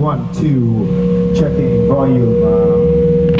1, 2, checking volume.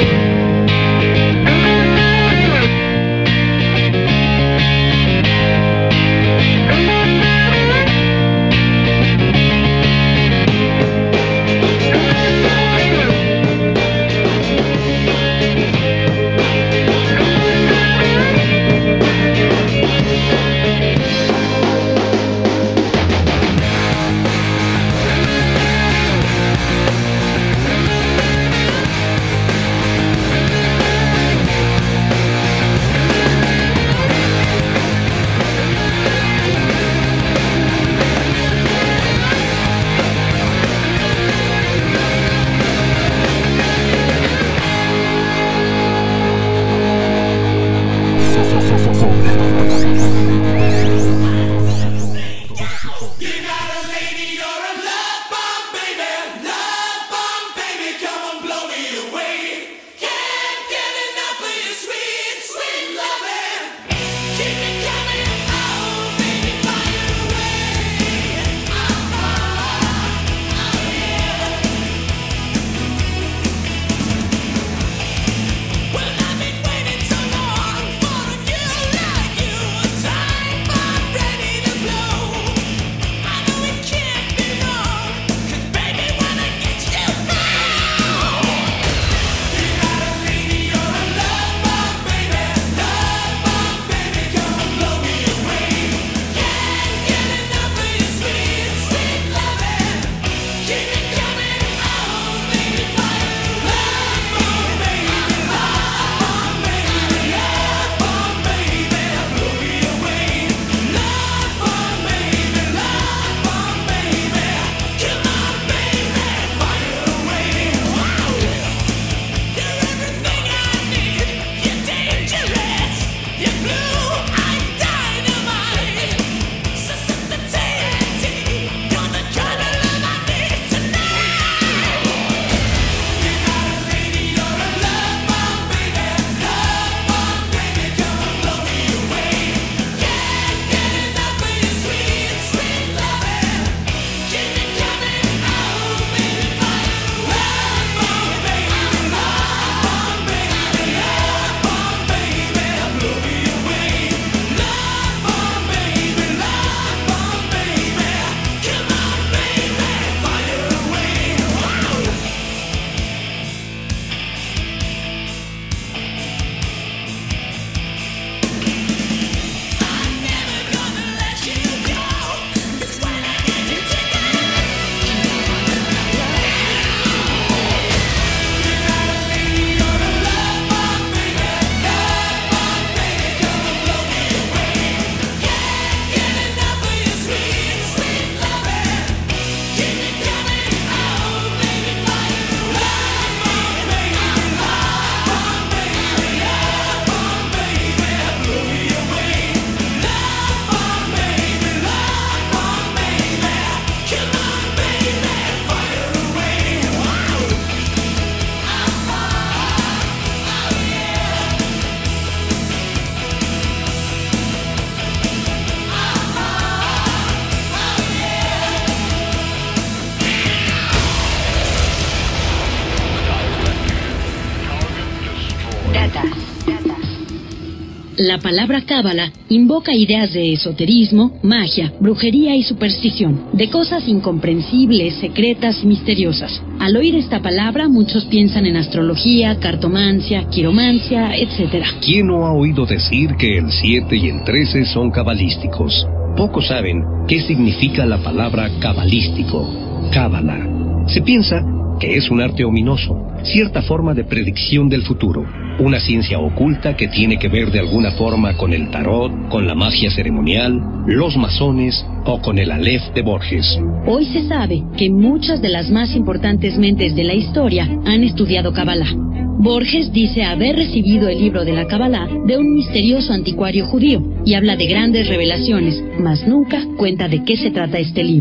La palabra cábala invoca ideas de esoterismo, magia, brujería y superstición, de cosas incomprensibles, secretas y misteriosas. Al oír esta palabra, muchos piensan en astrología, cartomancia, quiromancia, etc. ¿Quién no ha oído decir que el 7 y el 13 son cabalísticos? Pocos saben qué significa la palabra cabalístico, cábala. Se piensa que es un arte ominoso, cierta forma de predicción del futuro, una ciencia oculta que tiene que ver de alguna forma con el tarot, con la magia ceremonial, los masones o con el Aleph de Borges. Hoy se sabe que muchas de las más importantes mentes de la historia han estudiado Kabbalah. Borges dice haber recibido el libro de la Kabbalah de un misterioso anticuario judío y habla de grandes revelaciones, mas nunca cuenta de qué se trata este libro.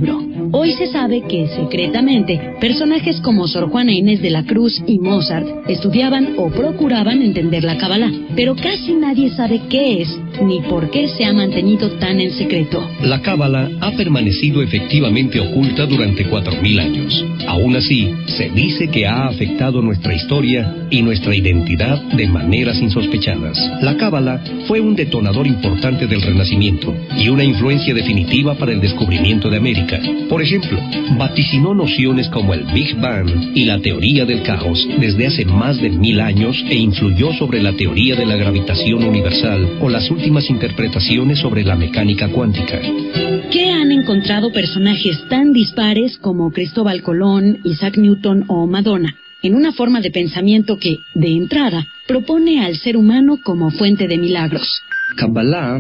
Hoy se sabe que, secretamente, personajes como Sor Juana Inés de la Cruz y Mozart estudiaban o procuraban entender la Cábala, pero casi nadie sabe qué es ni por qué se ha mantenido tan en secreto. La Cábala ha permanecido efectivamente oculta durante 4000 años. Aún así, se dice que ha afectado nuestra historia y nuestra identidad de maneras insospechadas. La Cábala fue un detonador importante del Renacimiento y una influencia definitiva para el descubrimiento de América. Por ejemplo, vaticinó nociones como el Big Bang y la teoría del caos desde hace más de 1000 años e influyó sobre la teoría de la gravitación universal o las últimas interpretaciones sobre la mecánica cuántica. ¿Qué han encontrado personajes tan dispares como Cristóbal Colón, Isaac Newton o Madonna en una forma de pensamiento que, de entrada, propone al ser humano como fuente de milagros? Kabbalah,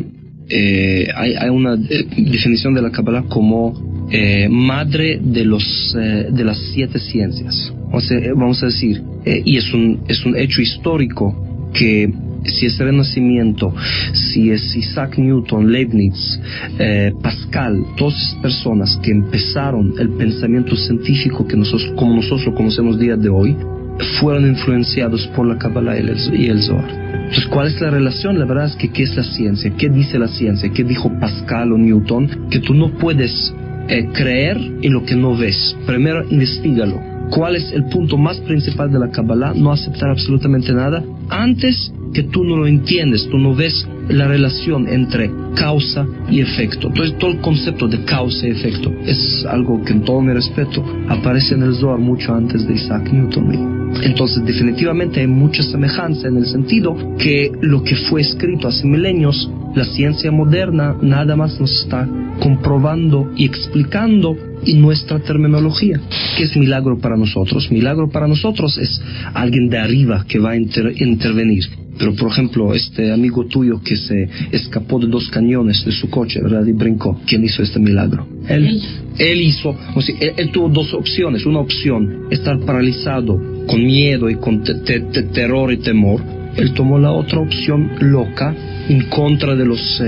hay una definición de la Kabbalah como madre de las 7 ciencias. Vamos a decir, y es un hecho histórico que si es Renacimiento, si es Isaac Newton, Leibniz, Pascal, todas esas personas que empezaron el pensamiento científico que nosotros lo conocemos día de hoy, fueron influenciados por la Kabbalah y el Zohar. Entonces, ¿cuál es la relación? La verdad es que ¿qué es la ciencia? ¿Qué dice la ciencia? ¿Qué dijo Pascal o Newton? Que tú no puedes creer en lo que no ves. Primero, investígalo. ¿Cuál es el punto más principal de la Kabbalah? No aceptar absolutamente nada antes que tú no lo entiendes, tú no ves la relación entre causa y efecto. Entonces todo el concepto de causa y efecto es algo que, en todo mi respeto, aparece en el Zohar mucho antes de Isaac Newton. Entonces definitivamente hay mucha semejanza en el sentido que lo que fue escrito hace milenios, la ciencia moderna nada más nos está comprobando y explicando en nuestra terminología. ¿Qué es milagro para nosotros? Milagro para nosotros es alguien de arriba que va a intervenir. Pero, por ejemplo, este amigo tuyo que se escapó de 2 cañones de su coche, ¿verdad? Y brincó. ¿Quién hizo este milagro? Él hizo, él tuvo 2 opciones. Una opción, estar paralizado con miedo y con terror y temor. Él tomó la otra opción loca, en contra de los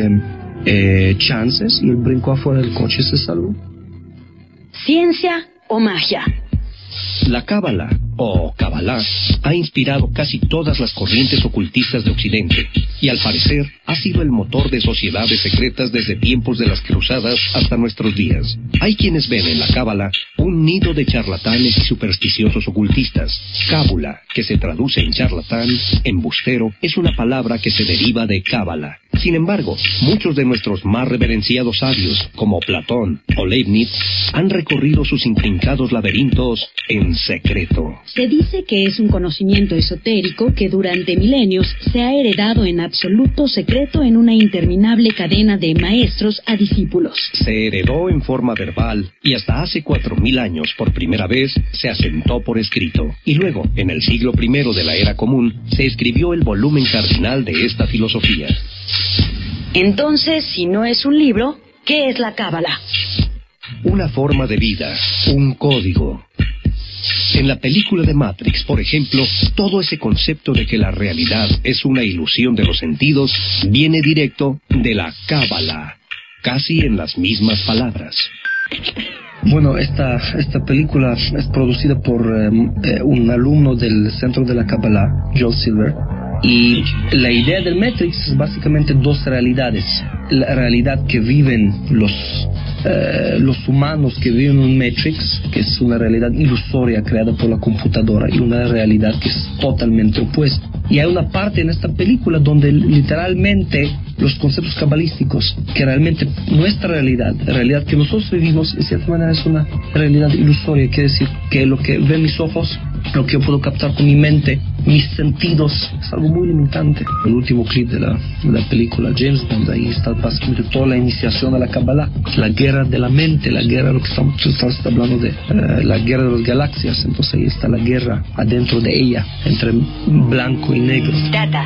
chances, y él brincó afuera del coche y se salvó. ¿Ciencia o magia? La Cábala, o Kabbalah, ha inspirado casi todas las corrientes ocultistas de Occidente, y al parecer ha sido el motor de sociedades secretas desde tiempos de las cruzadas hasta nuestros días. Hay quienes ven en la Cábala un nido de charlatanes y supersticiosos ocultistas. Cábula, que se traduce en charlatán, embustero, es una palabra que se deriva de Cábala. Sin embargo, muchos de nuestros más reverenciados sabios, como Platón o Leibniz, han recorrido sus intrincados laberintos en secreto. Se dice que es un conocimiento esotérico que durante milenios se ha heredado en absoluto secreto en una interminable cadena de maestros a discípulos. Se heredó en forma verbal y hasta hace 4000 años por primera vez se asentó por escrito. Y luego, en el siglo I de la Era Común, se escribió el volumen cardinal de esta filosofía. Entonces, si no es un libro, ¿qué es la Cábala? Una forma de vida, un código. En la película de Matrix, por ejemplo, todo ese concepto de que la realidad es una ilusión de los sentidos viene directo de la Cábala, casi en las mismas palabras. Bueno, esta película es producida por un alumno del Centro de la Kabbalah, Joel Silver, y la idea del Matrix es básicamente 2 realidades. La realidad que viven los humanos que viven en un Matrix, que es una realidad ilusoria creada por la computadora, y una realidad que es totalmente opuesta. Y hay una parte en esta película donde literalmente los conceptos cabalísticos, que realmente nuestra realidad, la realidad que nosotros vivimos, de cierta manera es una realidad ilusoria. Quiere decir que lo que ven mis ojos, lo que yo puedo captar con mi mente, mis sentidos, es algo muy limitante. El último clip de la película James Bond, ahí está básicamente toda la iniciación a la Kabbalah, la guerra de la mente, la guerra, lo que estamos hablando de la guerra de las galaxias. Entonces ahí está la guerra adentro de ella, entre blanco y negro. Data.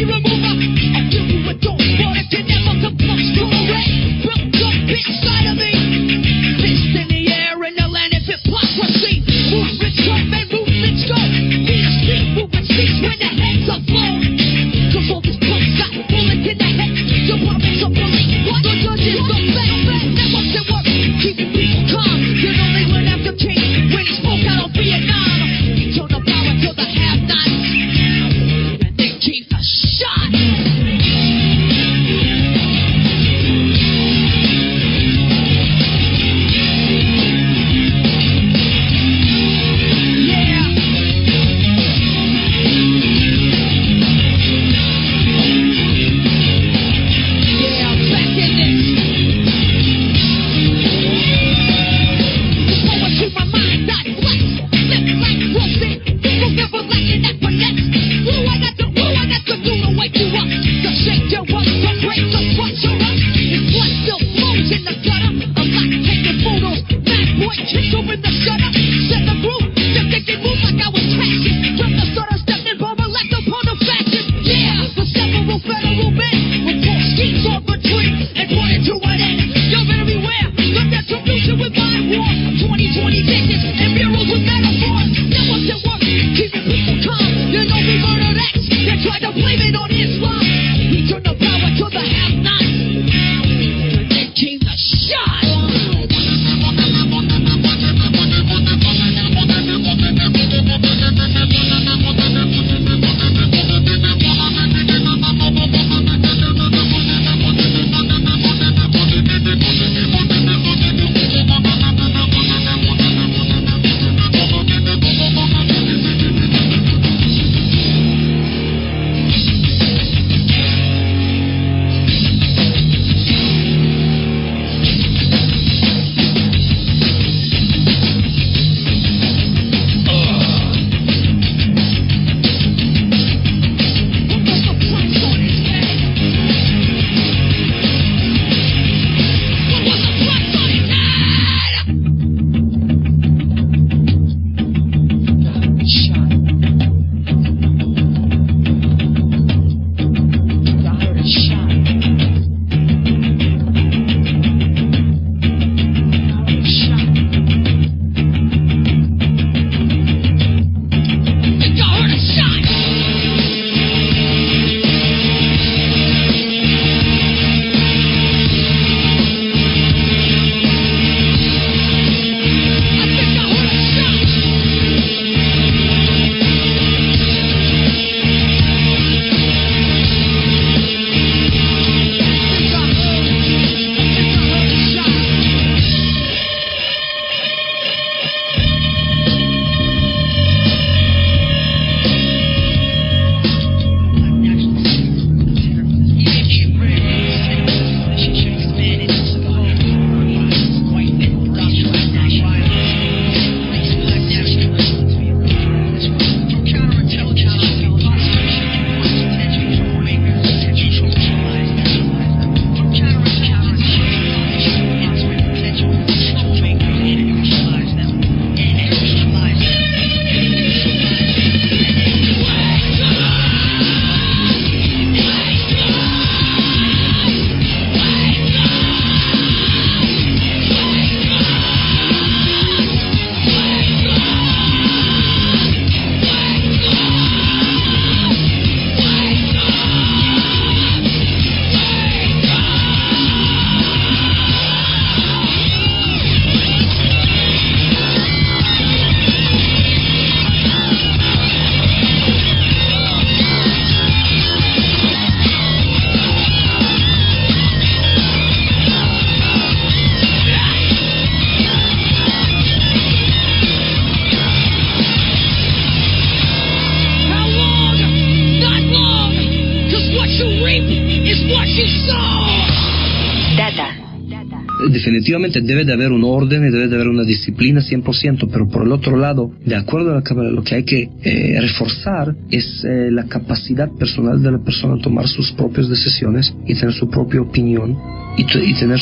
Definitivamente debe de haber un orden y debe de haber una disciplina 100%, pero por el otro lado, de acuerdo a la Kabbalah, lo que hay que reforzar es la capacidad personal de la persona a tomar sus propias decisiones y tener su propia opinión y tener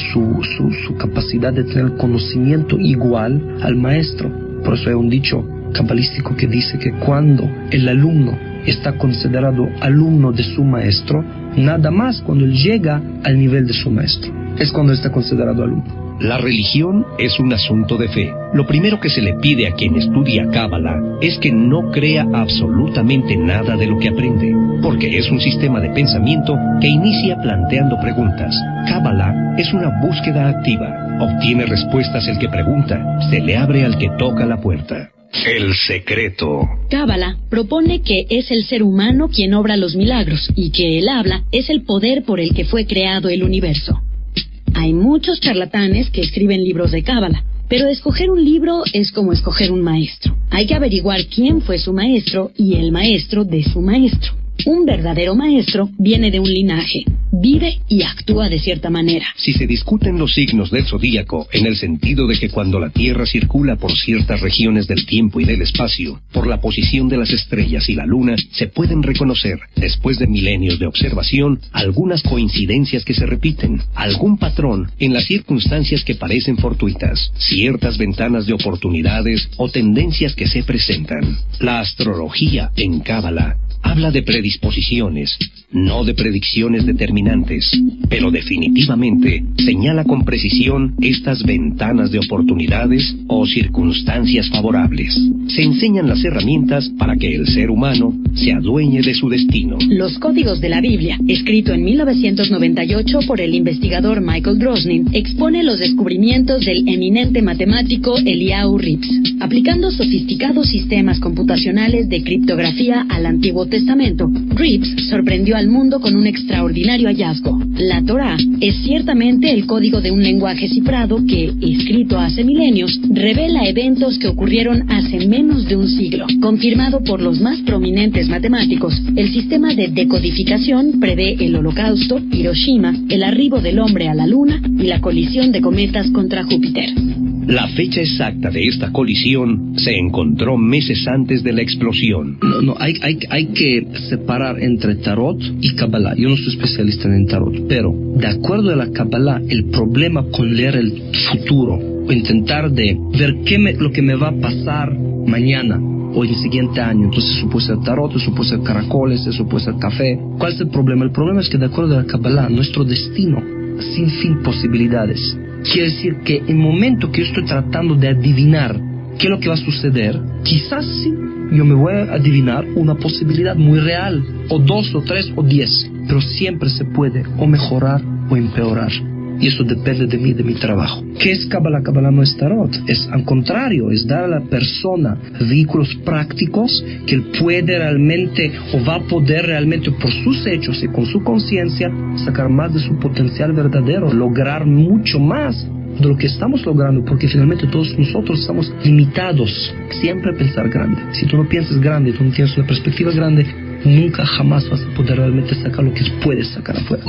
su capacidad de tener conocimiento igual al maestro. Por eso hay un dicho cabalístico que dice que cuando el alumno está considerado alumno de su maestro nada más cuando él llega al nivel de su maestro. Es cuando está considerado alumno. La religión es un asunto de fe. Lo primero que se le pide a quien estudia Cábala es que no crea absolutamente nada de lo que aprende, porque es un sistema de pensamiento que inicia planteando preguntas. Cábala es una búsqueda activa. Obtiene respuestas el que pregunta, se le abre al que toca la puerta. El secreto. Cábala propone que es el ser humano quien obra los milagros y que el habla es el poder por el que fue creado el universo. Hay muchos charlatanes que escriben libros de Cábala, pero escoger un libro es como escoger un maestro. Hay que averiguar quién fue su maestro y el maestro de su maestro. Un verdadero maestro viene de un linaje, vive y actúa de cierta manera. Si se discuten los signos del zodíaco en el sentido de que cuando la Tierra circula por ciertas regiones del tiempo y del espacio, por la posición de las estrellas y la luna, se pueden reconocer, después de milenios de observación, algunas coincidencias que se repiten, algún patrón en las circunstancias que parecen fortuitas, ciertas ventanas de oportunidades o tendencias que se presentan. La astrología en Cábala habla de predisposiciones, no de predicciones determinantes, pero definitivamente señala con precisión estas ventanas de oportunidades o circunstancias favorables. Se enseñan las herramientas para que el ser humano se adueñe de su destino. Los Códigos de la Biblia, escrito en 1998 por el investigador Michael Drosnin, expone los descubrimientos del eminente matemático Eliyahu Rips. Aplicando sofisticados sistemas computacionales de criptografía al Antiguo Testamento, Rips sorprendió al mundo con un extraordinario hallazgo. La Torá es ciertamente el código de un lenguaje cifrado que, escrito hace milenios, revela eventos que ocurrieron hace menos de un siglo. Confirmado por los más prominentes matemáticos, el sistema de decodificación prevé el Holocausto, Hiroshima, el arribo del hombre a la Luna y la colisión de cometas contra Júpiter. La fecha exacta de esta colisión se encontró meses antes de la explosión. Hay que separar entre tarot y Kabbalah. Yo no soy especialista en tarot, pero de acuerdo a la Kabbalah, el problema con leer el futuro o intentar de ver lo que me va a pasar mañana o el siguiente año, entonces eso puede ser tarot, eso puede ser caracoles, eso puede ser café. ¿Cuál es el problema? El problema es que de acuerdo a la Kabbalah, nuestro destino, sin fin posibilidades. Quiere decir que en el momento que yo estoy tratando de adivinar qué es lo que va a suceder, quizás sí, yo me voy a adivinar una posibilidad muy real, o 2, o 3, o 10, pero siempre se puede o mejorar o empeorar. Y eso depende de mí, de mi trabajo. ¿Qué es Kabbalah? Kabbalah no es tarot. Es al contrario, es dar a la persona vehículos prácticos que él puede realmente o va a poder realmente por sus hechos y con su conciencia sacar más de su potencial verdadero, lograr mucho más de lo que estamos logrando, porque finalmente todos nosotros estamos limitados. Siempre pensar grande. Si tú no piensas grande, tú no tienes una perspectiva grande, nunca jamás vas a poder realmente sacar lo que puedes sacar afuera.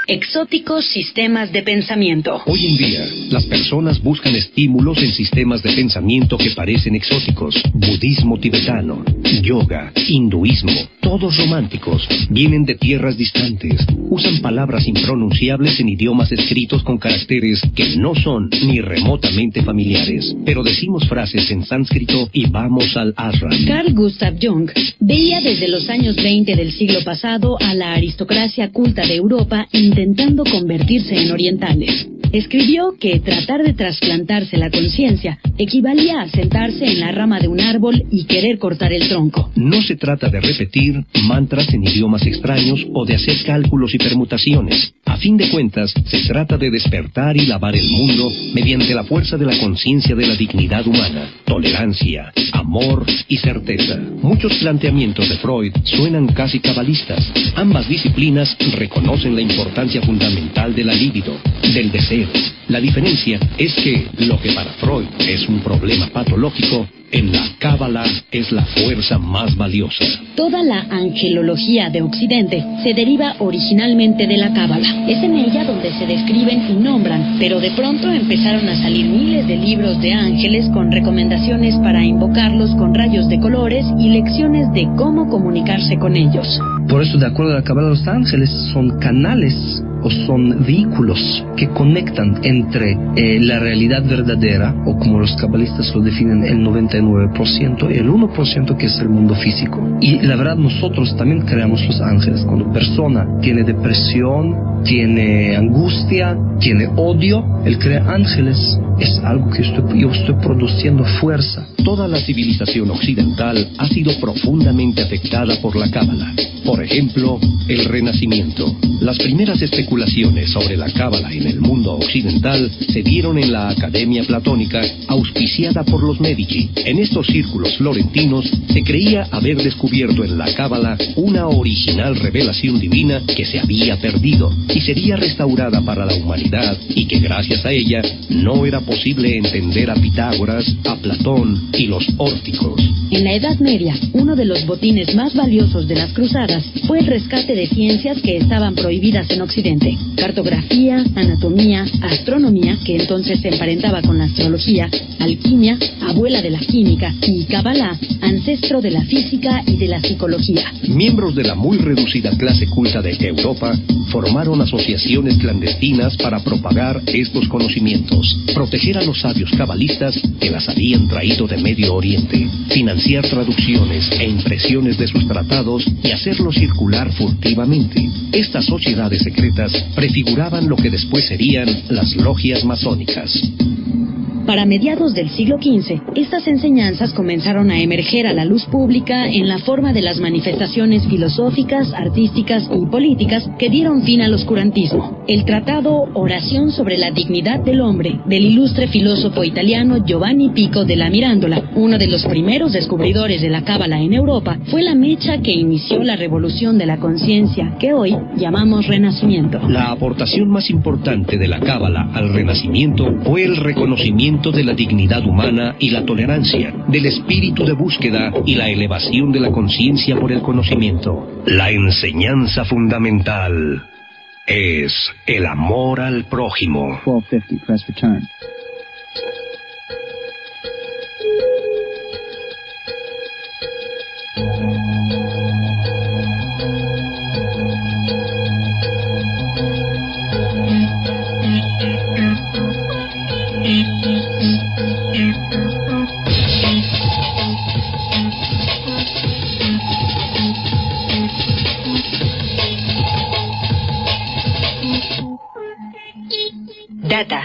Exóticos sistemas de pensamiento. Hoy en día, las personas buscan estímulos en sistemas de pensamiento que parecen exóticos. Budismo tibetano, yoga, hinduismo, todos románticos, vienen de tierras distantes, usan palabras impronunciables en idiomas escritos con caracteres que no son ni remotamente familiares, pero decimos frases en sánscrito y vamos al ashram. Carl Gustav Jung veía desde los años 20 del siglo pasado a la aristocracia culta de Europa intentando convertirse en orientales. Escribió que tratar de trasplantarse la conciencia equivalía a sentarse en la rama de un árbol y querer cortar el tronco. No se trata de repetir mantras en idiomas extraños o de hacer cálculos y permutaciones. A fin de cuentas, se trata de despertar y lavar el mundo mediante la fuerza de la conciencia de la dignidad humana, tolerancia, amor y certeza. Muchos planteamientos de Freud suenan casi cabalistas. Ambas disciplinas reconocen la importancia fundamental de la libido, del deseo. La diferencia es que lo que para Freud es un problema patológico, en la Cábala es la fuerza más valiosa. Toda la angelología de Occidente se deriva originalmente de la Cábala. Es en ella donde se describen y nombran, pero de pronto empezaron a salir miles de libros de ángeles con recomendaciones para invocarlos con rayos de colores y lecciones de cómo comunicarse con ellos. Por eso, de acuerdo a la Cábala, los ángeles son canales o son vehículos que conectan entre la realidad verdadera, o como los cabalistas lo definen, el 99% y el 1% que es el mundo físico. Y la verdad, nosotros también creamos los ángeles. Cuando persona tiene depresión, tiene angustia, tiene odio, él crea ángeles. Es algo que yo estoy produciendo fuerza. Toda la civilización occidental ha sido profundamente afectada por la Cábala. Por ejemplo, el Renacimiento. Las primeras especulaciones sobre la Cábala en el mundo occidental se dieron en la Academia Platónica, auspiciada por los Medici. En estos círculos florentinos se creía haber descubierto en la Cábala una original revelación divina que se había perdido y sería restaurada para la humanidad, y que gracias a ella no era posible entender a Pitágoras, a Platón y los órticos. En la Edad Media, uno de los botines más valiosos de las cruzadas fue el rescate de ciencias que estaban prohibidas en Occidente: cartografía, anatomía, astronomía, que entonces se emparentaba con la astrología, alquimia, abuela de la química, y Kabbalah, ancestro de la física y de la psicología. Miembros de la muy reducida clase culta de Europa formaron asociaciones clandestinas para propagar estos conocimientos, proteger a los sabios cabalistas que las habían traído de Medio Oriente, financiar traducciones e impresiones de sus tratados y hacerlos circular furtivamente. Estas sociedades secretas prefiguraban lo que después serían las logias masónicas. Para mediados del siglo XV, estas enseñanzas comenzaron a emerger a la luz pública en la forma de las manifestaciones filosóficas, artísticas y políticas que dieron fin al oscurantismo. El tratado Oración sobre la dignidad del hombre, del ilustre filósofo italiano Giovanni Pico della Mirandola, uno de los primeros descubridores de la Cábala en Europa, fue la mecha que inició la revolución de la conciencia que hoy llamamos Renacimiento. La aportación más importante de la Cábala al Renacimiento fue el reconocimiento de la dignidad humana y la tolerancia, del espíritu de búsqueda y la elevación de la conciencia por el conocimiento. La enseñanza fundamental es el amor al prójimo. 1250, press return. Data.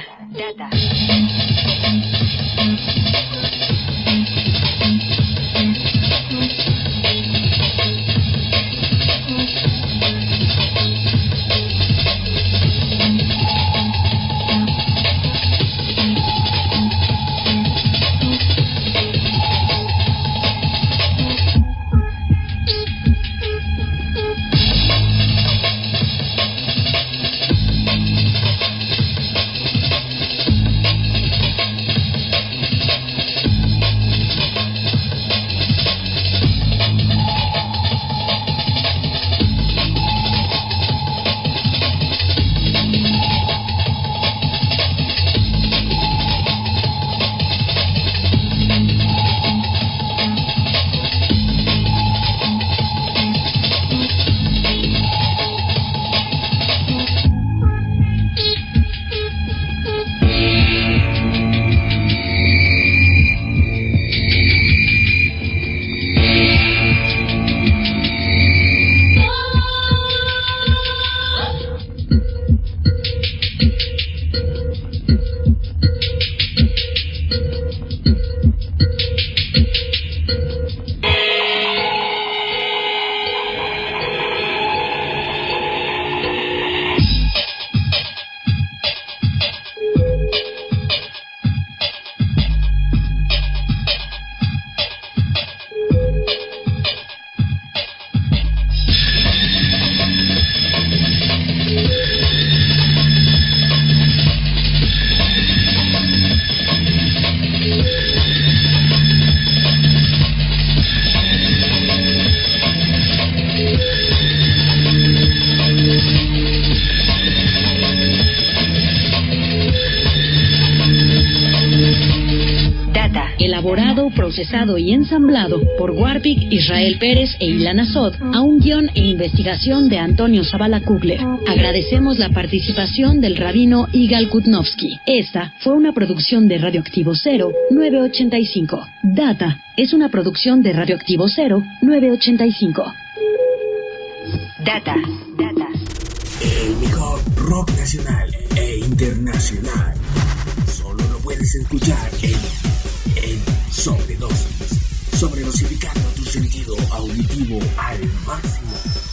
elaborado, procesado y ensamblado por Warpik, Israel Pérez e Ilana Sod, a un guión e investigación de Antonio Zavala Kugler. Agradecemos la participación del rabino Igal Kutnovsky. Esta fue una producción de Radioactivo 0985. Data es una producción de Radioactivo 0985. Data. El mejor rock nacional e internacional. Solo lo puedes escuchar en Sobredosis. Sobredosificando tu sentido auditivo al máximo.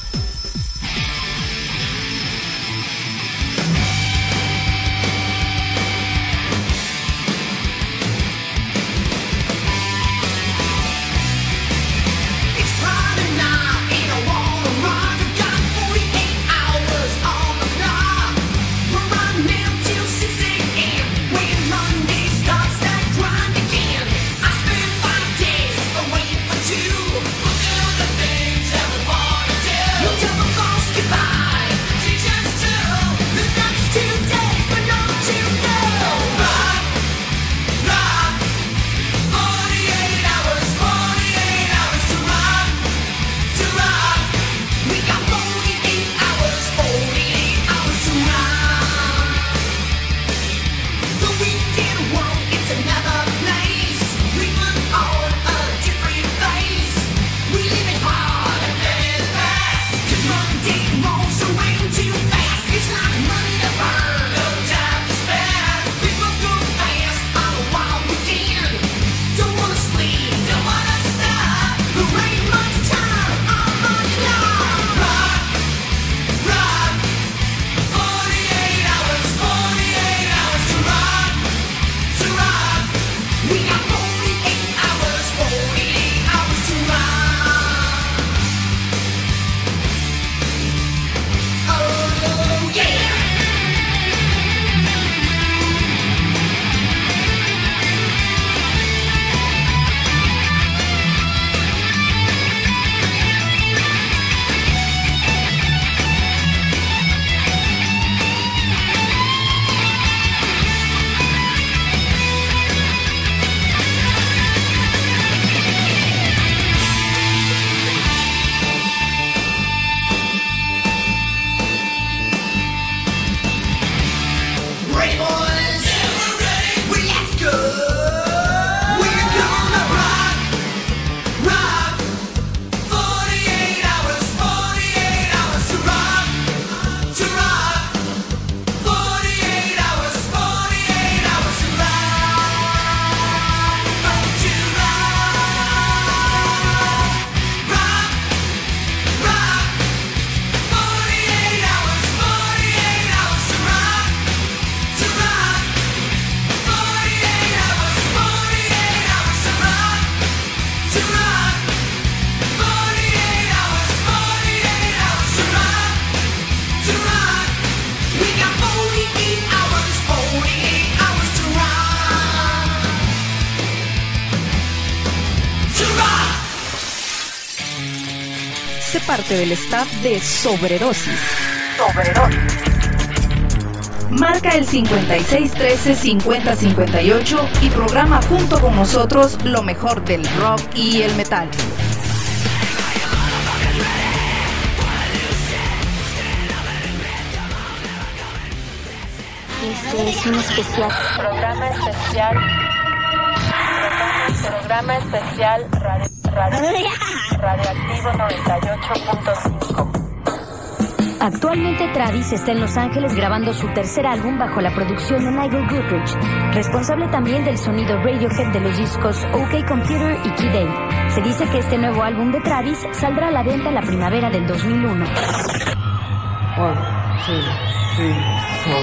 Parte del staff de Sobredosis. Marca el 5613-5058 y programa junto con nosotros lo mejor del rock y el metal. Este es un especial. Programa especial Radioactivo 98.5. Actualmente Travis está en Los Ángeles grabando su tercer álbum bajo la producción de Nigel Goodrich, responsable también del sonido Radiohead de los discos OK Computer y Key Day. Se dice que este nuevo álbum de Travis saldrá a la venta en la primavera del 2001. 1, 2, 3, 4.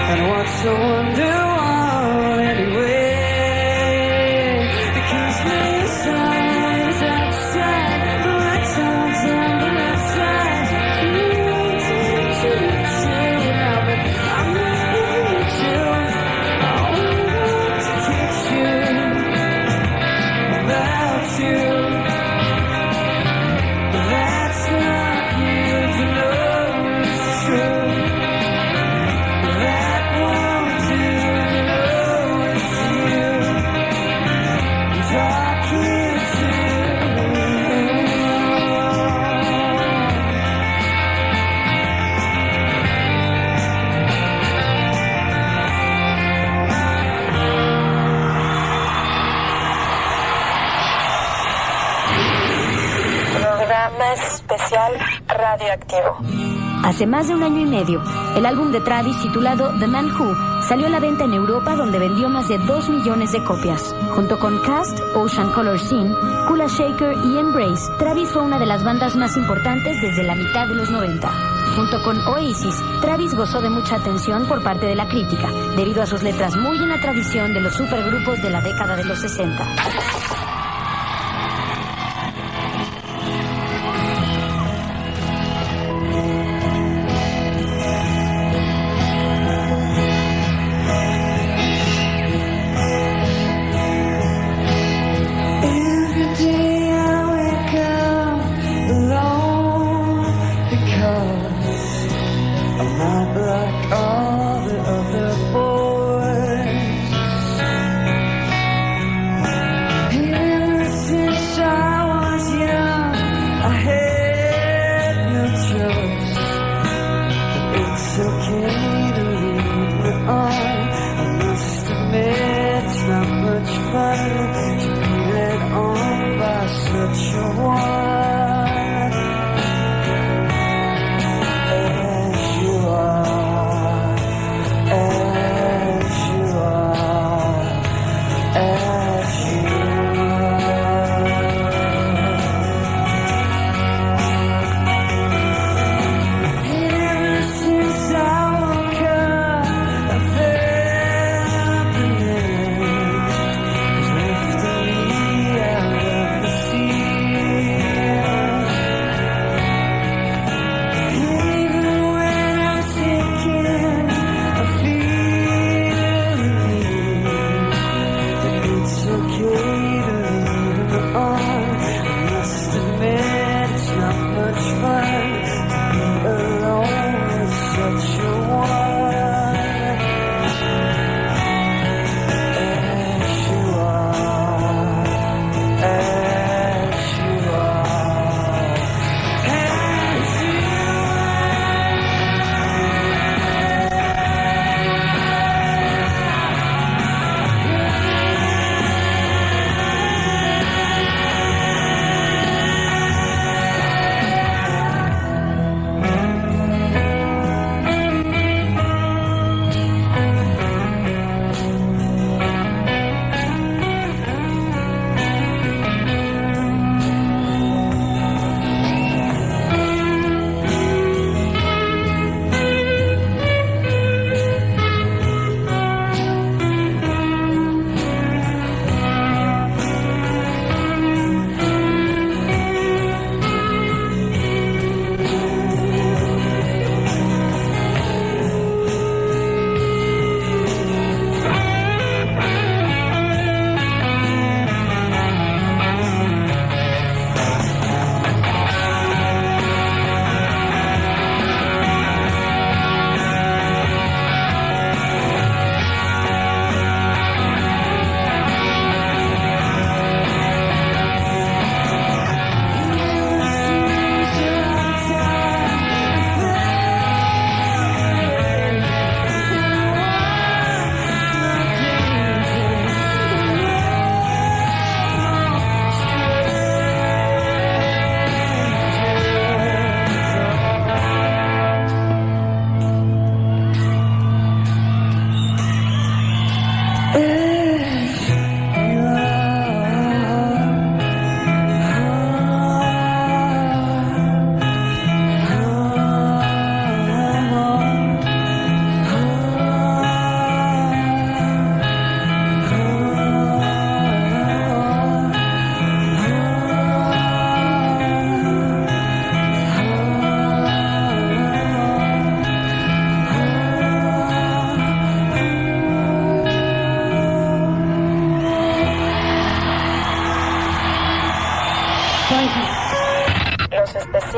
And what's the wonder want anyway? Because many signs outside, the red signs and the red signs, to say now, but I'm not with you. I only want to teach you about you. That's not you to know it's true. That won't do to know it's you. I'm talking to you. Programa especial radioactivo. Hace más de un año y medio, el álbum de Travis titulado The Man Who salió a la venta en Europa, donde vendió más de 2 millones de copias. Junto con Cast, Ocean Color Scene, Kula Shaker y Embrace, Travis fue una de las bandas más importantes desde la mitad de los 90. Junto con Oasis, Travis gozó de mucha atención por parte de la crítica, debido a sus letras muy en la tradición de los supergrupos de la década de los 60. Every day I wake up alone because I'm not like all the other boys. And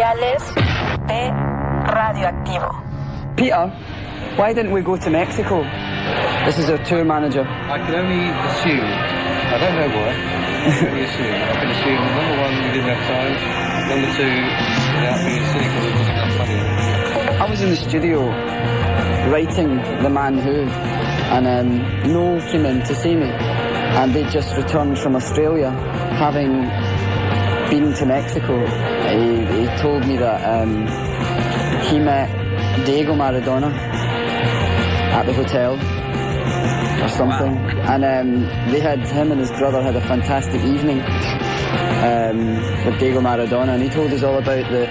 especiales de Radioactivo. Peter, why didn't we go to Mexico? This is our tour manager. I can only assume, I don't know why, I can only assume. I can assume, number one, we didn't have time, number two, without being cynical, it wasn't that funny. I was in the studio writing The Man Who, and Noel came in to see me, and they'd just returned from Australia, having been to Mexico. He told me that he met Diego Maradona at the hotel or something, and him and his brother had a fantastic evening with Diego Maradona, and he told us all about the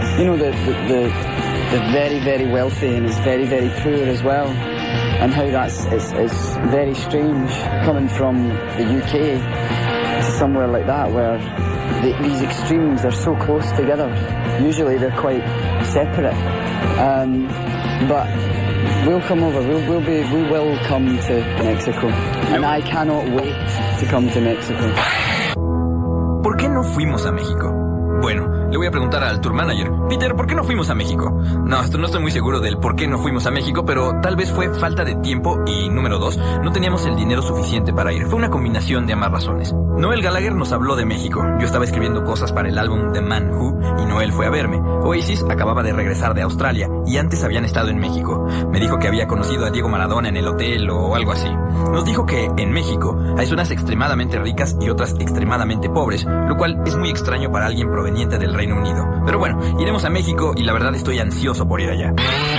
very, very wealthy and is very, very poor as well, and how it's very strange coming from the UK to somewhere like that where these extremes are so close together. Usually they're quite separate, but we'll come over. We will come to Mexico, and I cannot wait to come to Mexico. ¿Por qué no fuimos a México? Bueno, le voy a preguntar al tour manager. Peter, ¿por qué no fuimos a México? No estoy muy seguro del por qué no fuimos a México, pero tal vez fue falta de tiempo y, número 2, no teníamos el dinero suficiente para ir. Fue una combinación de ambas razones. Noel Gallagher nos habló de México. Yo estaba escribiendo cosas para el álbum The Man Who y Noel fue a verme. Oasis acababa de regresar de Australia y antes habían estado en México. Me dijo que había conocido a Diego Maradona en el hotel o algo así. Nos dijo que en México hay zonas extremadamente ricas y otras extremadamente pobres, lo cual es muy extraño para alguien proveniente del Reino Unido. Pero bueno, iremos a México y la verdad estoy ansioso por ir allá.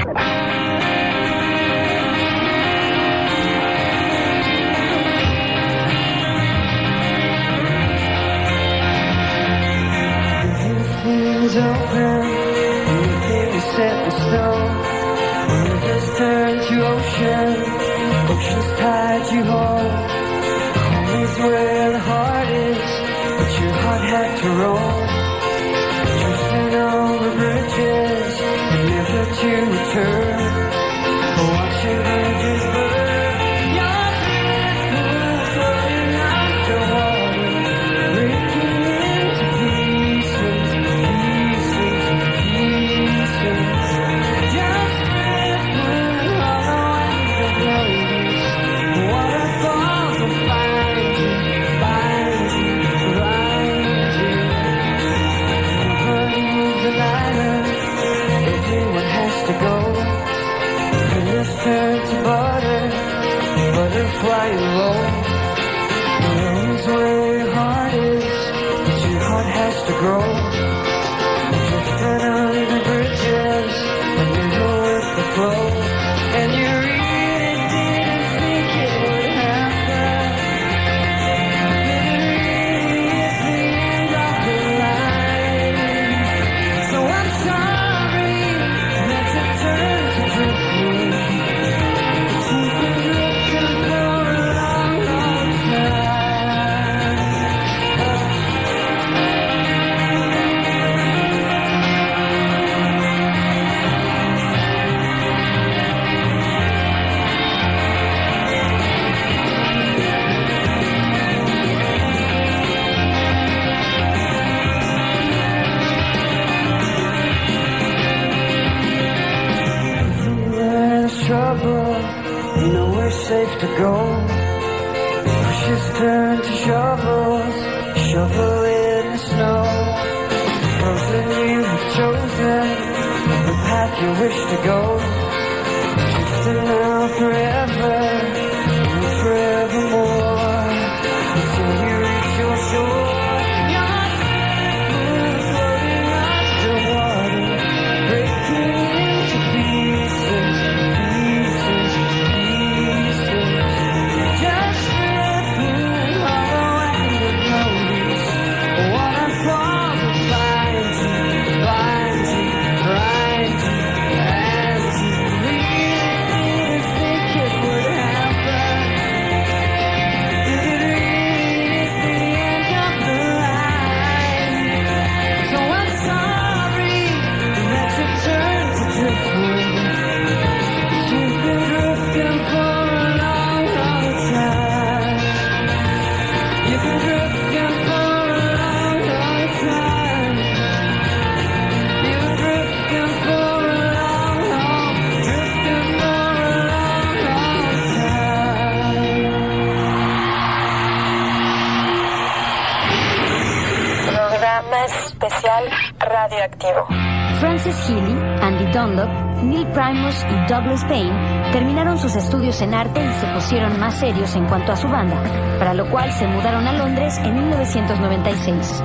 Oceans tide you home. Home is where the heart is, but your heart had to roll. Drifting over bridges and never to return. Watching bridges burn, your driftwood floating underwater, breaking into pieces, pieces, pieces. Just driftwood hollow and the blows. Waterfalls will find you, find you, find you. Nobody's an island, everyone has to go. Colors turn to butter, butterfly and roll. Knows where your heart is, but your heart has to grow. Drifting under bridges, and never with the flow. And you really didn't think it would happen. It really is the end of the line. So I'm sorry that you turned to driftwood. But you've been drifting for a long, long time. There's trouble, you know we're safe to go. Pushes turn to shovels, shovel in the snow. Frozen you have chosen the path you wish to go. Drifting now forever and forevermore, until you reach your shore. Your driftwood floating underwater, breaking into pieces, pieces, pieces. Just driftwood hollow and the notice. Waterfalls will find you, find you, find you, and Internacional Radioactivo. Francis Healy, Andy Dunlop, Neil Primus y Douglas Payne terminaron sus estudios en arte y se pusieron más serios en cuanto a su banda, para lo cual se mudaron a Londres en 1996.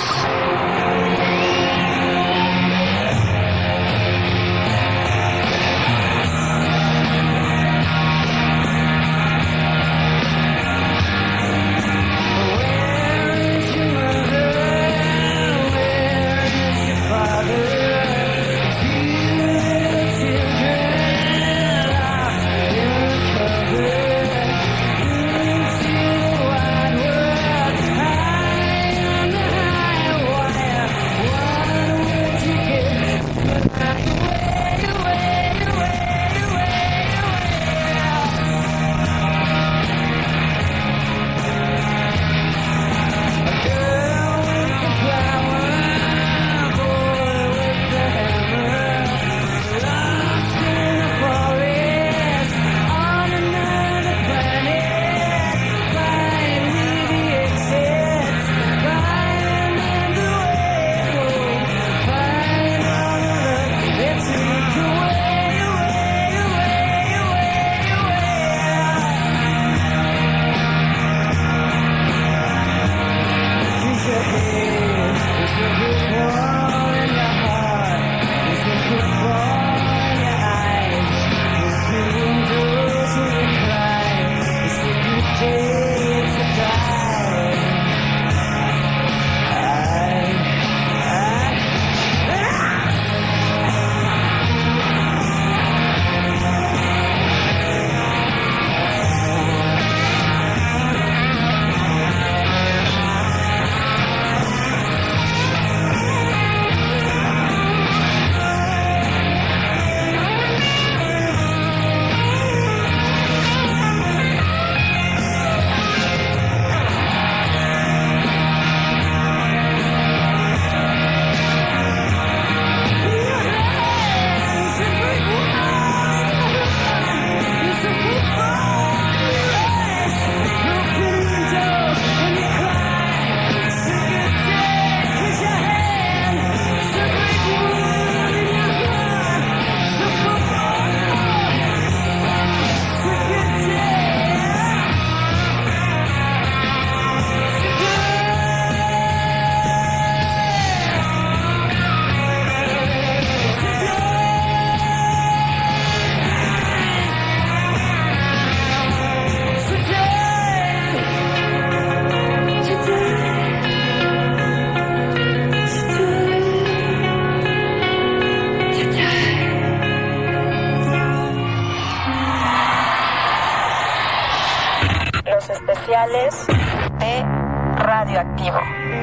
Especiales de Radioactivo.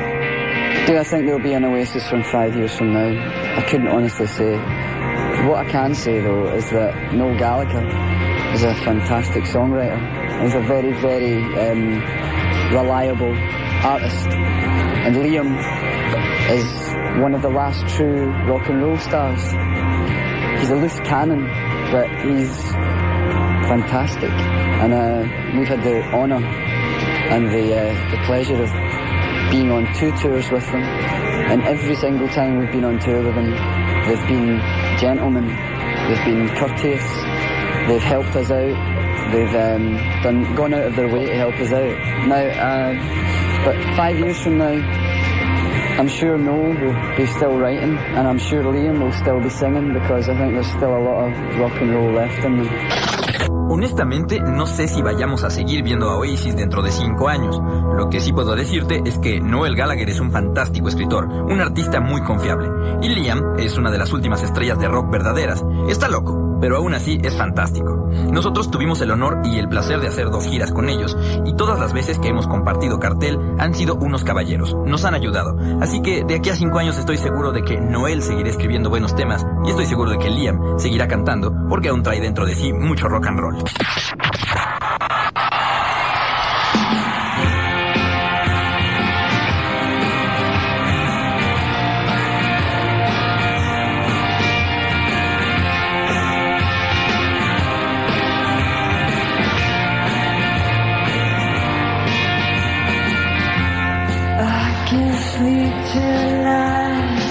Do I think there'll be an Oasis from 5 years from now? I couldn't honestly say. What I can say though is that Noel Gallagher is a fantastic songwriter. He's a very, very reliable artist. And Liam is one of the last true rock and roll stars. He's a loose cannon, but he's fantastic. And we've had the honour and the pleasure of being on 2 tours with them. And every single time we've been on tour with them, they've been gentlemen, they've been courteous, they've helped us out, they've gone out of their way to help us out. Now, but 5 years from now, I'm sure Noel will be still writing, and I'm sure Liam will still be singing, because I think there's still a lot of rock and roll left in them. Honestamente, no sé si vayamos a seguir viendo a Oasis dentro de 5 años. Lo que sí puedo decirte es que Noel Gallagher es un fantástico escritor, un artista muy confiable. Y Liam es una de las últimas estrellas de rock verdaderas. Está loco, pero aún así es fantástico. Nosotros tuvimos el honor y el placer de hacer 2 giras con ellos, y todas las veces que hemos compartido cartel han sido unos caballeros. Nos han ayudado. Así que de aquí a 5 años estoy seguro de que Noel seguirá escribiendo buenos temas, y estoy seguro de que Liam seguirá cantando, porque aún trae dentro de sí mucho rock and roll. I can't sleep tonight.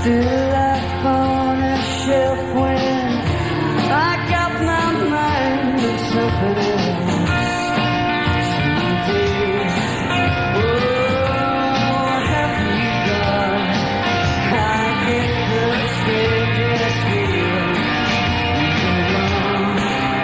still life on a shelf when I got my mind on something else. Some days, oh, have you gone? I get the strangest feeling alone.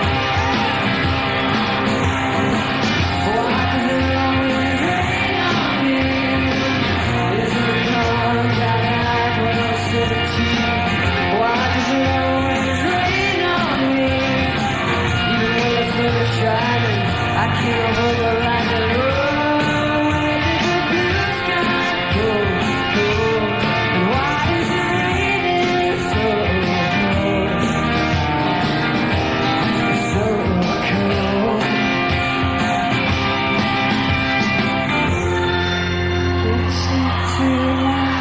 Why does it always rain on me? Is it because I died when I was 17? Why does it always rain on me? Even when the sun is shining, I can't hold the light and roll. Where did the blue sky go? And why is it raining so cold? So cold. It's too loud.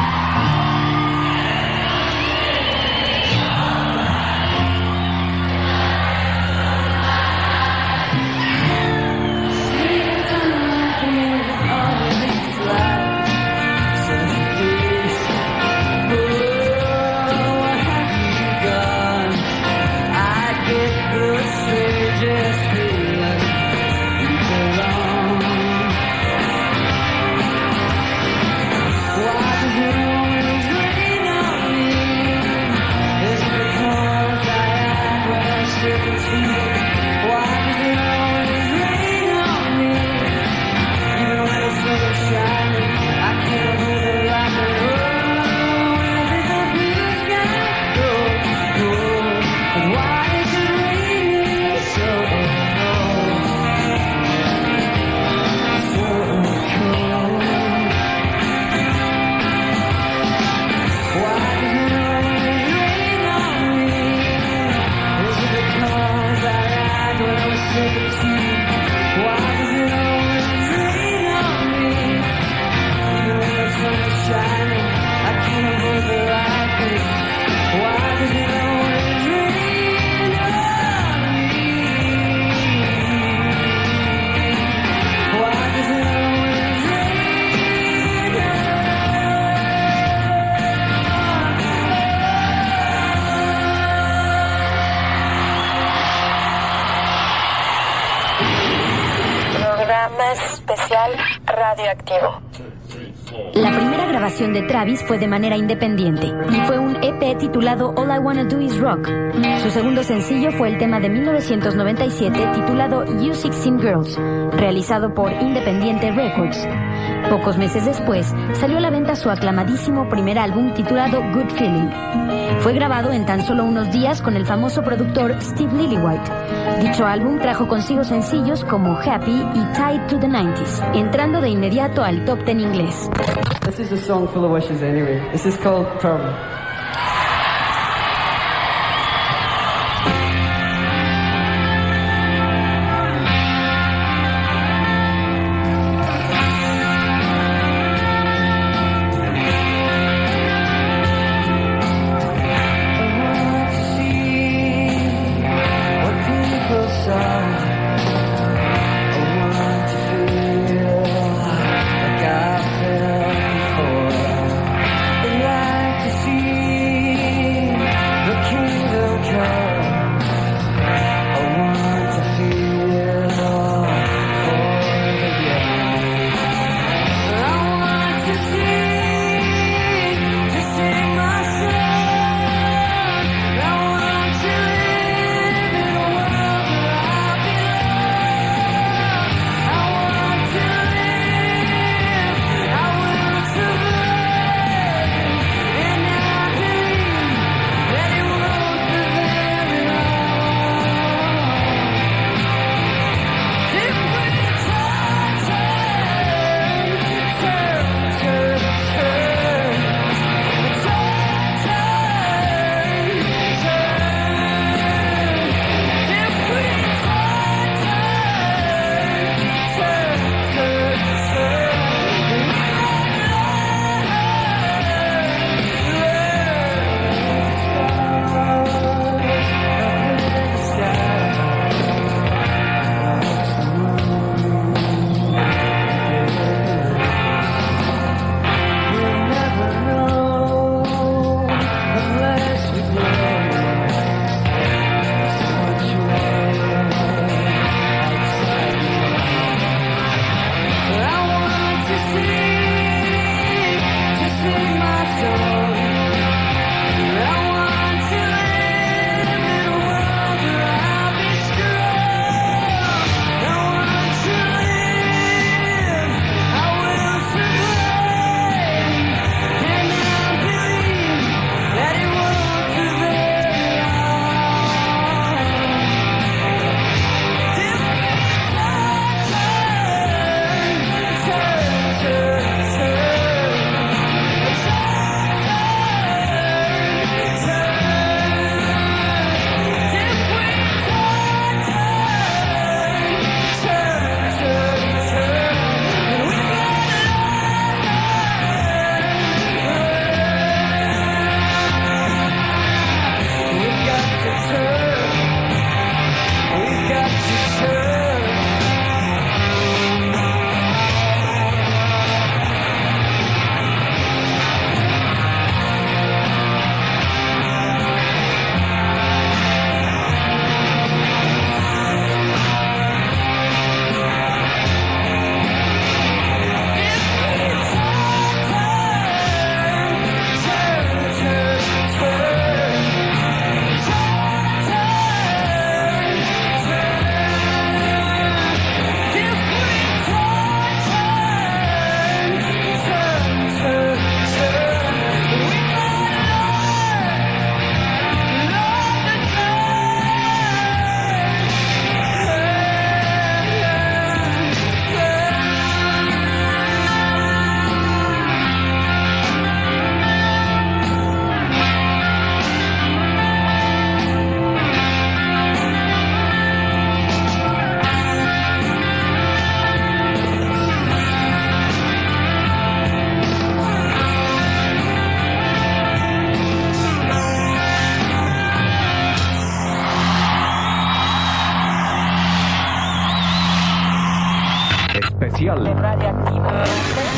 Programa especial radioactivo. La primera grabación de Travis fue de manera independiente y fue un EP titulado All I Wanna Do Is Rock. Su segundo sencillo fue el tema de 1997 titulado You 16 Girls, realizado por Independiente Records. Pocos meses después salió a la venta su aclamadísimo primer álbum titulado Good Feeling. Fue grabado en tan solo unos días con el famoso productor Steve Lillywhite. Dicho álbum trajo consigo sencillos como Happy y Tied to the 90s, entrando de inmediato al top 10 inglés. This is a song full of wishes anyway. This is called Problem. Like to see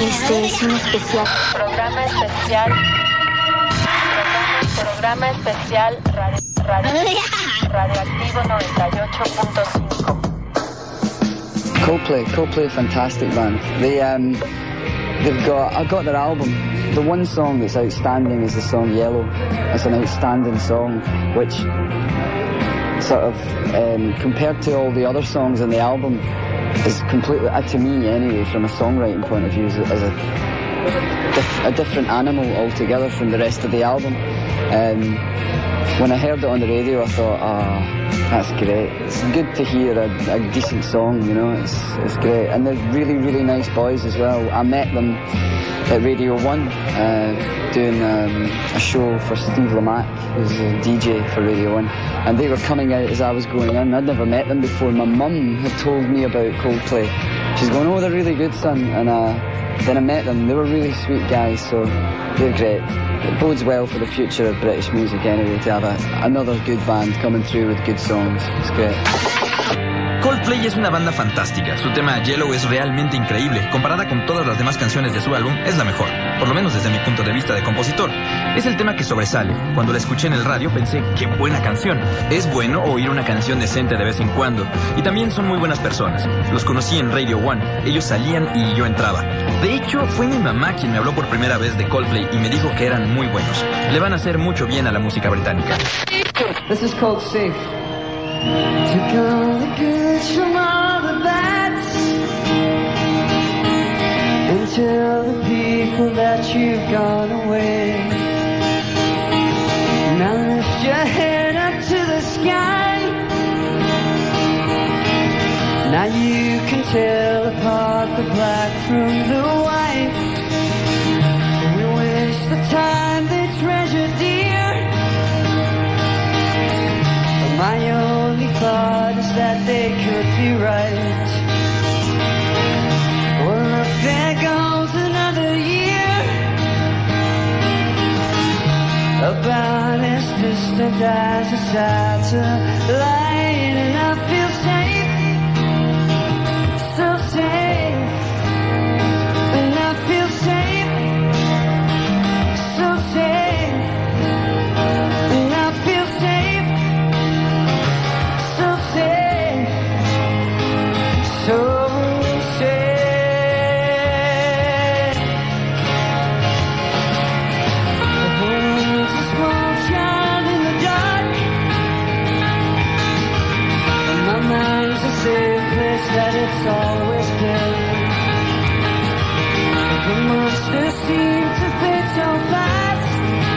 Este es un especial. Programa especial. Programa especial Radioactivo 98.5. Coldplay, fantastic band. I got their album. The one song that's outstanding is the song Yellow. It's an outstanding song, which sort of, compared to all the other songs on the album, is completely, to me anyway, from a songwriting point of view, is a different animal altogether from the rest of the album. When I heard it on the radio, I thought, that's great. It's good to hear a decent song, you know, it's great. And they're really, really nice boys as well. I met them at Radio 1, doing a show for Steve Lamacq, who's a DJ for Radio 1. And they were coming out as I was going in. I'd never met them before. My mum had told me about Coldplay. She's going, oh, they're really good, son. And then I met them. They were really sweet guys, so they're great. It bodes well for the future of British music anyway, to have another good band coming through with good songs. It's great. Coldplay es una banda fantástica. Su tema Yellow es realmente increíble. Comparada con todas las demás canciones de su álbum, es la mejor. Por lo menos desde mi punto de vista de compositor. Es el tema que sobresale. Cuando la escuché en el radio pensé, qué buena canción. Es bueno oír una canción decente de vez en cuando. Y también son muy buenas personas. Los conocí en Radio 1. Ellos salían y yo entraba. De hecho, fue mi mamá quien me habló por primera vez de Coldplay y me dijo que eran muy buenos. Le van a hacer mucho bien a la música británica. This is called Safe. Took all the goods from all the bads and tell the people that you've gone away. Now lift your head up to the sky. Now you can tell apart the black from the white. We waste the time they treasure dear. My only thought is that they could be right. Well, look, there goes another year, about as distant as a satellite, and I feel safe, so safe, and I feel safe, so safe, and I feel safe. So sad. There's a small child in the dark, and my mind's the same place that it's always been. The monsters seem to fade so fast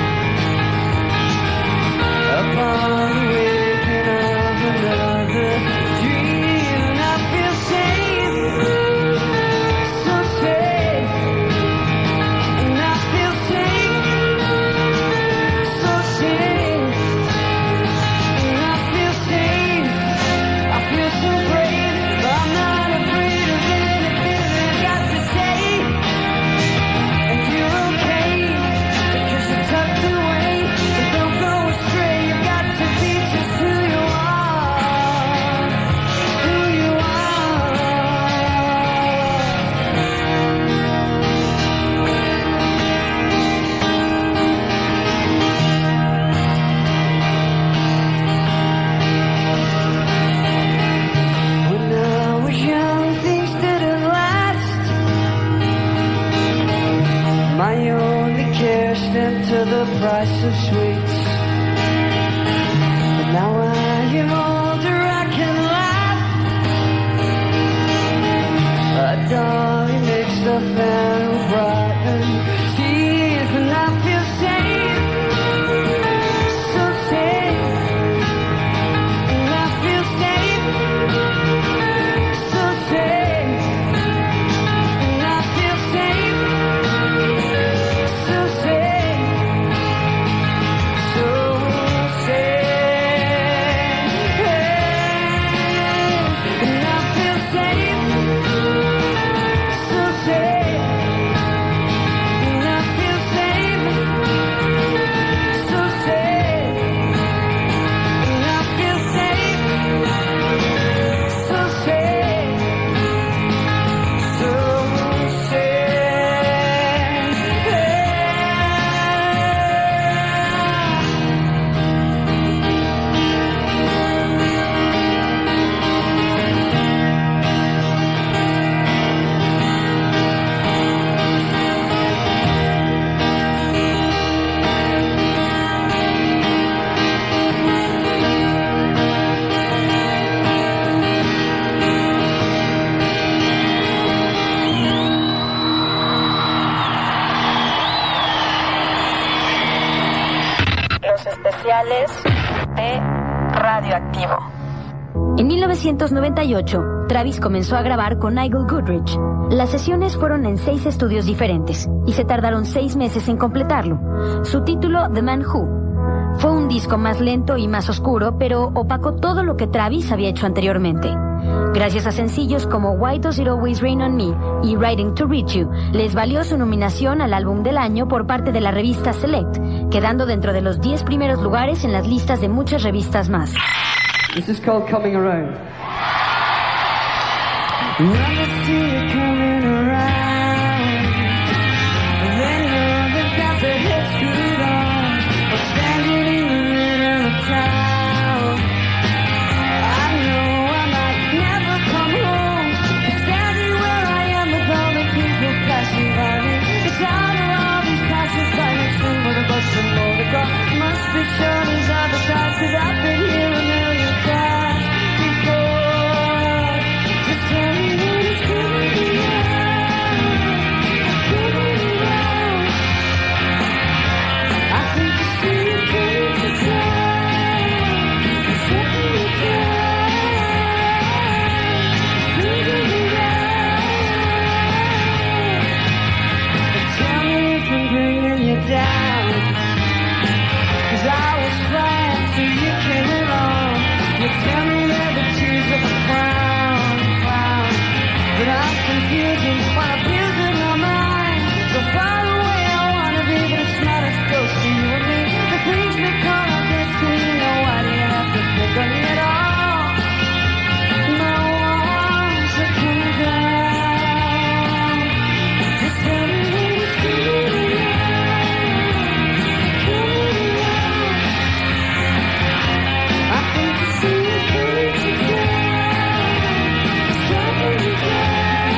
upon the waking of another dream, and I feel safe, so safe, and I feel safe, so safe, and I feel safe, I feel so brave, but I'm not afraid of anything that I got to say, and you're okay, because you're tucked away, and don't go astray, you've got to be just who you are, who you are. When I was young, things didn't last. My only care stepped to the price of sweets. But now I am older, I can laugh. A dolly mixed up and with rotten teeth, and I feel safe, so safe, and I feel safe, so safe, and I feel safe, so safe, so safe. especiales de Radioactivo. En 1998, Travis comenzó a grabar con Nigel Goodrich. Las sesiones fueron en 6 estudios diferentes y se tardaron 6 meses en completarlo. Su título, The Man Who. Fue un disco más lento y más oscuro, pero opacó todo lo que Travis había hecho anteriormente. Gracias a sencillos como Why Does It Always Rain on Me y Writing to Reach You, les valió su nominación al álbum del año por parte de la revista Select, quedando dentro de los 10 primeros lugares en las listas de muchas revistas más. This is called Coming Around. Never see you coming around. They know they've got their heads screwed on. I'm standing in the middle of town. I know I might never come home. Standing where I am with all the people passing by me. It's out of all these passers by next room with a bus and motor car. Must be sure there's other sides, 'cause I've been here a million times before. Just tell me when it's coming around. I think I see you coming to town. It's taking me down. Moving around. But tell me if I'm bringing you down. 'Cause I was flying till you came along. You tell me they're the tears of a clown. But I'm confusing while abusing my mind. So far away I wanna be, but it's not as close to you and me. The things we call our destiny, no, why do you have to think of me at all? My walls are coming down. Just tell me when it's coming around. I think I see you coming to town. It's driving me down.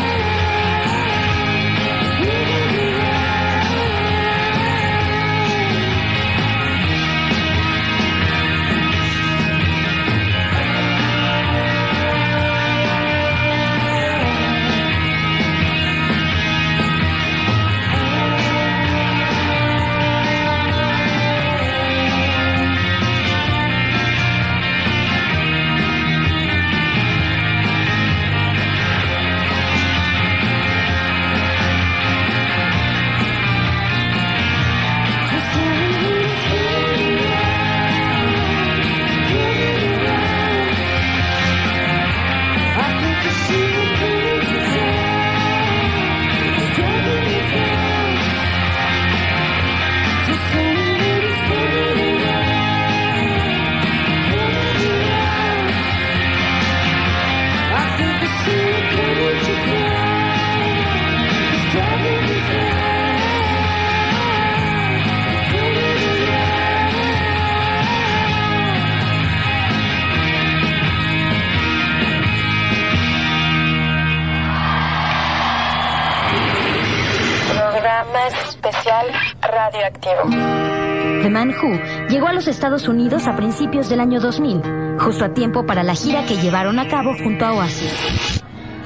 Programa especial Radioactivo. The Man Who llegó a los Estados Unidos a principios del año 2000, justo a tiempo para la gira que llevaron a cabo junto a Oasis.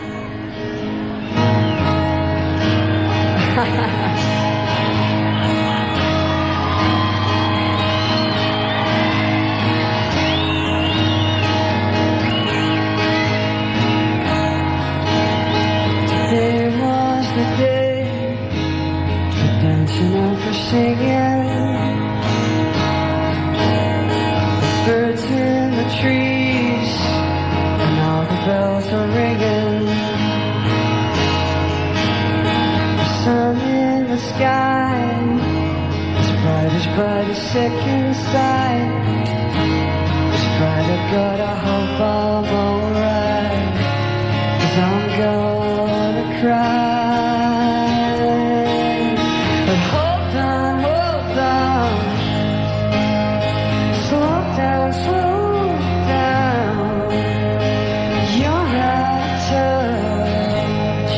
Today was the day for dancing and for singing. Birds in the trees and all the bells are ringing. The sun in the sky, bright as second sight. It's bright, I gotta hope I'm alright, 'cause I'm gonna cry. But hold on, slow down, you're out of touch,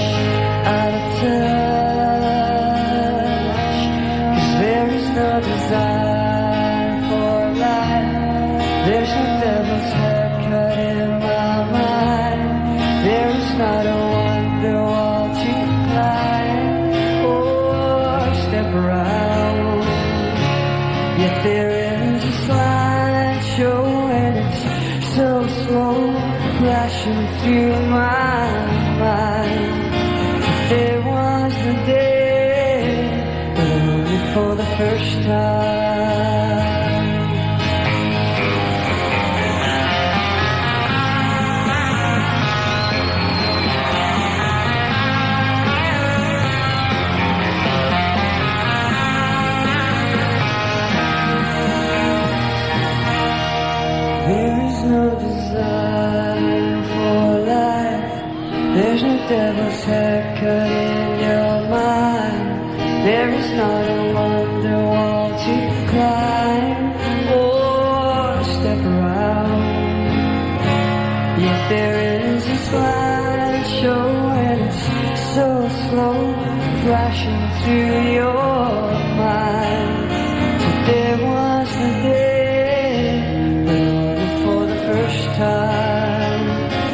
there is no desire for life. There's no devil's haircut in my mind. There is not a wonder wall to climb or step around. Yet there is a slide. slow flashing through my mind. There was the day, but only for the first time. There is no desire for life. There's no devil's haircut in your mind. There is not a wonder wall to climb or step around. Yet there is a slideshow and it's so slow flashing through your mind. But there was the day, but only for the first time.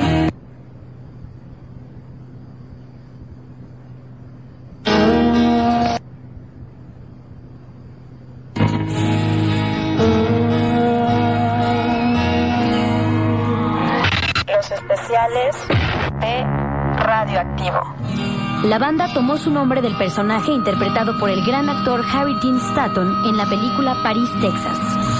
Los especiales de Radioactivo. La banda tomó su nombre del personaje interpretado por el gran actor Harry Dean Stanton en la película París, Texas.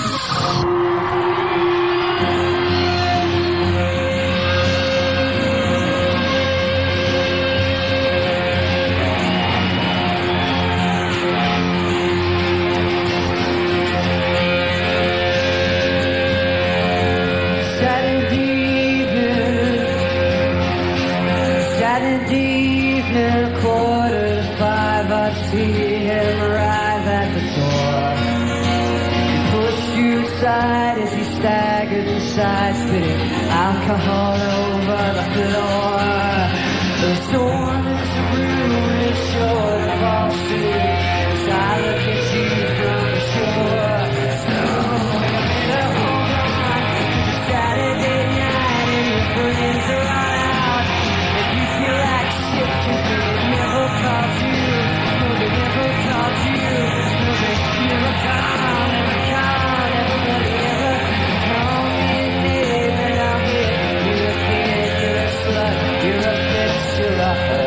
Saturday evening, 4:45, I see him arrive at the door. He pushed you aside as he staggered inside, spitting alcohol over the floor. The storm is brewing, it's short of all suit as I look at you from the shore. So you better hold on to Saturday night and your friends are on out. If you feel like shit, just they never called you. No, they never called you. No, they never called, never called. Everybody ever called me a name, and I'll hit you again. You're a slut, you're a bitch, you're a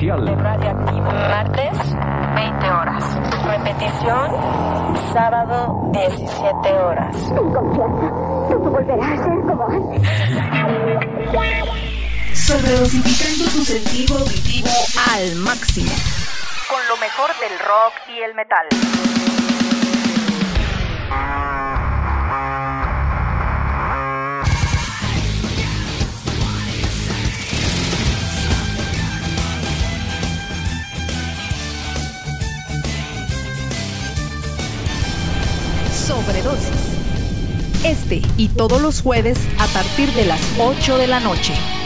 especial de Radioactivo. Martes, 20 horas. Repetición, sábado, 17 horas. Ten confianza. Todo volverá a ser como antes. Sobredosificando tu sentido auditivo al máximo. Con lo mejor del rock y el metal. Sobredosis. Este y todos los jueves a partir de las 8 de la noche.